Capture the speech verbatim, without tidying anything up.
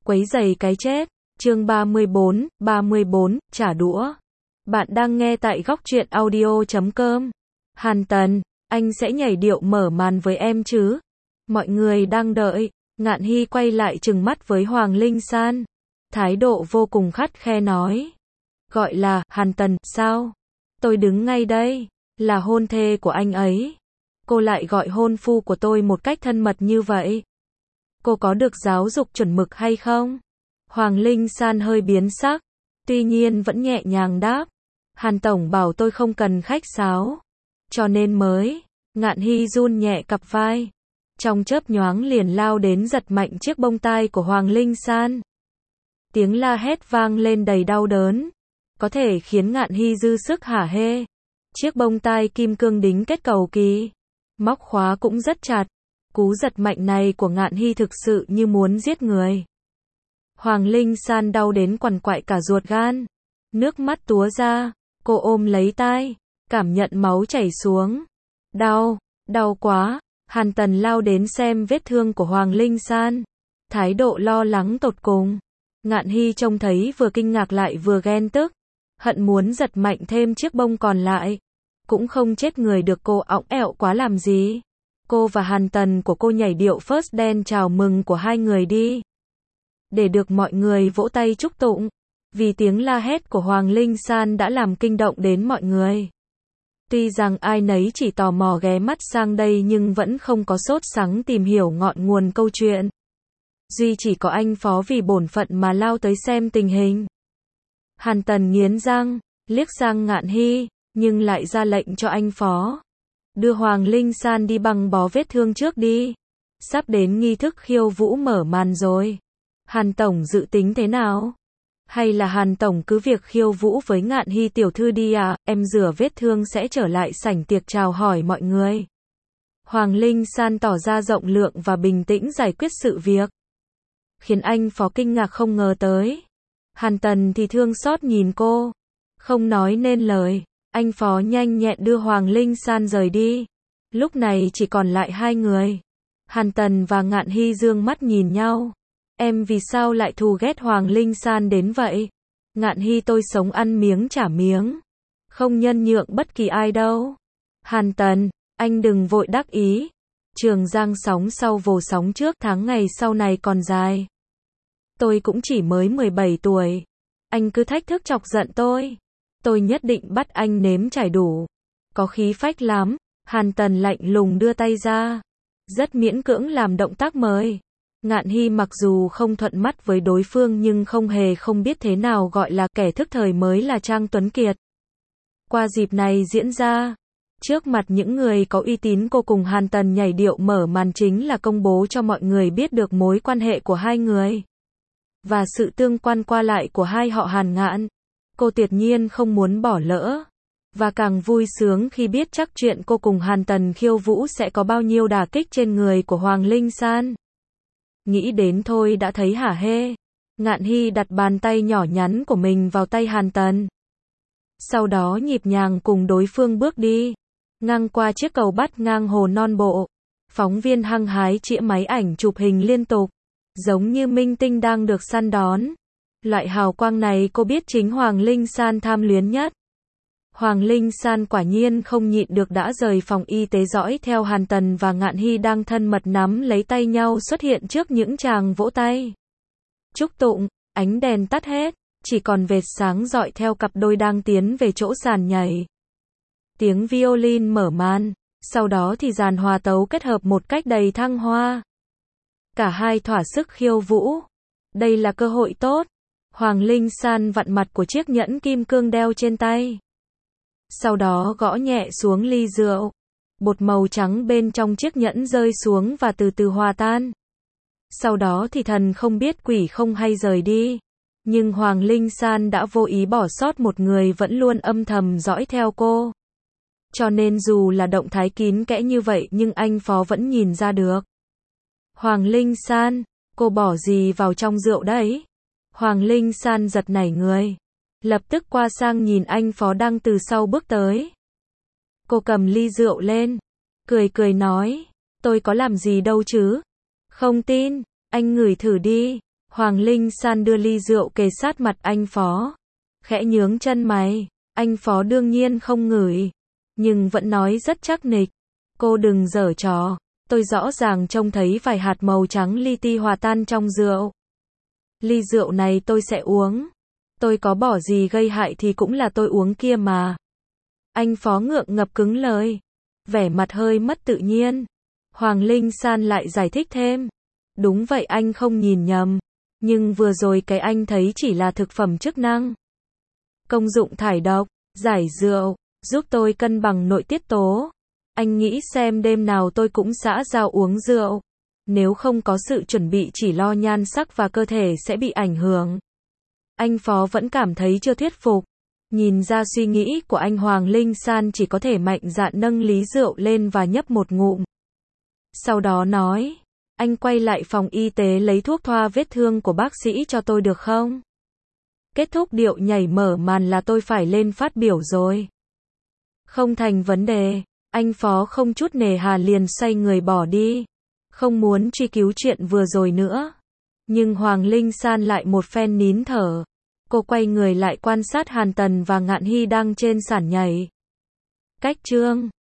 Quấy rầy cái chết. Chương ba mươi bốn, ba mươi bốn, trả đũa. Bạn đang nghe tại góc truyện audio chấm com. Hàn Tần, anh sẽ nhảy điệu mở màn với em chứ? Mọi người đang đợi. Ngạn Hy quay lại trừng mắt với Hoàng Linh San. Thái độ vô cùng khắt khe nói. Gọi là, Hàn Tần, sao? Tôi đứng ngay đây, là hôn thê của anh ấy. Cô lại gọi hôn phu của tôi một cách thân mật như vậy. Cô có được giáo dục chuẩn mực hay không? Hoàng Linh San hơi biến sắc, tuy nhiên vẫn nhẹ nhàng đáp. Hàn Tổng bảo tôi không cần khách sáo, cho nên mới. Ngạn Hy run nhẹ cặp vai, trong chớp nhoáng liền lao đến giật mạnh chiếc bông tai của Hoàng Linh San. Tiếng la hét vang lên đầy đau đớn, có thể khiến Ngạn Hy dư sức hả hê. Chiếc bông tai kim cương đính kết cầu kỳ, móc khóa cũng rất chặt. Cú giật mạnh này của Ngạn Hy thực sự như muốn giết người. Hoàng Linh San đau đến quằn quại cả ruột gan, nước mắt túa ra, cô ôm lấy tai, cảm nhận máu chảy xuống. Đau, đau quá. Hàn Tần lao đến xem vết thương của Hoàng Linh San, thái độ lo lắng tột cùng. Ngạn Hy trông thấy vừa kinh ngạc lại vừa ghen tức, hận muốn giật mạnh thêm chiếc bông còn lại. Cũng không chết người được, cô õng ẹo quá làm gì. Cô và Hàn Tần của cô nhảy điệu first dance chào mừng của hai người đi, để được mọi người vỗ tay chúc tụng. Vì tiếng la hét của Hoàng Linh San đã làm kinh động đến mọi người. Tuy rằng ai nấy chỉ tò mò ghé mắt sang đây nhưng vẫn không có sốt sắng tìm hiểu ngọn nguồn câu chuyện. Duy chỉ có anh Phó vì bổn phận mà lao tới xem tình hình. Hàn Tần nghiến răng, liếc sang Ngạn Hy, nhưng lại ra lệnh cho anh Phó. Đưa Hoàng Linh San đi băng bó vết thương trước đi. Sắp đến nghi thức khiêu vũ mở màn rồi. Hàn Tổng dự tính thế nào? Hay là Hàn Tổng cứ việc khiêu vũ với Ngạn Hy tiểu thư đi à, em rửa vết thương sẽ trở lại sảnh tiệc chào hỏi mọi người. Hoàng Linh San tỏ ra rộng lượng và bình tĩnh giải quyết sự việc, khiến anh Phó kinh ngạc không ngờ tới. Hàn Tần thì thương xót nhìn cô, không nói nên lời. Anh Phó nhanh nhẹn đưa Hoàng Linh San rời đi. Lúc này chỉ còn lại hai người. Hàn Tần và Ngạn Hy dương mắt nhìn nhau. Em vì sao lại thù ghét Hoàng Linh San đến vậy? Ngạn Hy, tôi sống ăn miếng trả miếng, không nhân nhượng bất kỳ ai đâu. Hàn Tần, anh đừng vội đắc ý. Trường giang sóng sau vồ sóng trước, tháng ngày sau này còn dài. Tôi cũng chỉ mới mười bảy tuổi. Anh cứ thách thức chọc giận tôi. Tôi nhất định bắt anh nếm trải đủ. Có khí phách lắm. Hàn Tần lạnh lùng đưa tay ra, rất miễn cưỡng làm động tác mời. Ngạn Hy mặc dù không thuận mắt với đối phương nhưng không hề không biết thế nào gọi là kẻ thức thời mới là Trang Tuấn Kiệt. Qua dịp này diễn ra, trước mặt những người có uy tín, cô cùng Hàn Tần nhảy điệu mở màn chính là công bố cho mọi người biết được mối quan hệ của hai người và sự tương quan qua lại của hai họ Hàn Ngạn. Cô tuyệt nhiên không muốn bỏ lỡ, và càng vui sướng khi biết chắc chuyện cô cùng Hàn Tần khiêu vũ sẽ có bao nhiêu đả kích trên người của Hoàng Linh San. Nghĩ đến thôi đã thấy hả hê. Ngạn Hy đặt bàn tay nhỏ nhắn của mình vào tay Hàn Tần, sau đó nhịp nhàng cùng đối phương bước đi, ngang qua chiếc cầu bắt ngang hồ non bộ. Phóng viên hăng hái chĩa máy ảnh chụp hình liên tục, giống như minh tinh đang được săn đón. Loại hào quang này cô biết chính Hoàng Linh San tham luyến nhất. Hoàng Linh San quả nhiên không nhịn được đã rời phòng y tế dõi theo Hàn Tần và Ngạn Hy đang thân mật nắm lấy tay nhau xuất hiện trước những tràng vỗ tay chúc tụng. Ánh đèn tắt hết, chỉ còn vệt sáng rọi theo cặp đôi đang tiến về chỗ sàn nhảy. Tiếng violin mở màn, sau đó thì dàn hòa tấu kết hợp một cách đầy thăng hoa. Cả hai thỏa sức khiêu vũ. Đây là cơ hội tốt. Hoàng Linh San vặn mặt của chiếc nhẫn kim cương đeo trên tay, sau đó gõ nhẹ xuống ly rượu. Bột màu trắng bên trong chiếc nhẫn rơi xuống và từ từ hòa tan. Sau đó thì thần không biết quỷ không hay rời đi. Nhưng Hoàng Linh San đã vô ý bỏ sót một người vẫn luôn âm thầm dõi theo cô. Cho nên dù là động thái kín kẽ như vậy nhưng anh Phó vẫn nhìn ra được. Hoàng Linh San, cô bỏ gì vào trong rượu đấy? Hoàng Linh San giật nảy người, lập tức qua sang nhìn anh Phó đang từ sau bước tới. Cô cầm ly rượu lên, cười cười nói, tôi có làm gì đâu chứ? Không tin, anh ngửi thử đi. Hoàng Linh San đưa ly rượu kề sát mặt anh Phó. Khẽ nhướng chân mày. Anh Phó đương nhiên không ngửi. Nhưng vẫn nói rất chắc nịch. Cô đừng giở trò. Tôi rõ ràng trông thấy vài hạt màu trắng li ti hòa tan trong rượu. Ly rượu này tôi sẽ uống. Tôi có bỏ gì gây hại thì cũng là tôi uống kia mà. Anh Phó ngượng ngập cứng lời. Vẻ mặt hơi mất tự nhiên. Hoàng Linh San lại giải thích thêm. Đúng vậy, anh không nhìn nhầm. Nhưng vừa rồi cái anh thấy chỉ là thực phẩm chức năng. Công dụng thải độc, giải rượu, giúp tôi cân bằng nội tiết tố. Anh nghĩ xem đêm nào tôi cũng xã giao uống rượu. Nếu không có sự chuẩn bị chỉ lo nhan sắc và cơ thể sẽ bị ảnh hưởng. Anh Phó vẫn cảm thấy chưa thuyết phục. Nhìn ra suy nghĩ của anh, Hoàng Linh San chỉ có thể mạnh dạn nâng ly rượu lên và nhấp một ngụm. Sau đó nói, anh quay lại phòng y tế lấy thuốc thoa vết thương của bác sĩ cho tôi được không? Kết thúc điệu nhảy mở màn là tôi phải lên phát biểu rồi. Không thành vấn đề, anh Phó không chút nề hà liền xoay người bỏ đi. Không muốn truy cứu chuyện vừa rồi nữa. Nhưng Hoàng Linh San lại một phen nín thở. Cô quay người lại quan sát Hàn Tần và Ngạn Hy đang trên sàn nhảy. Cách chương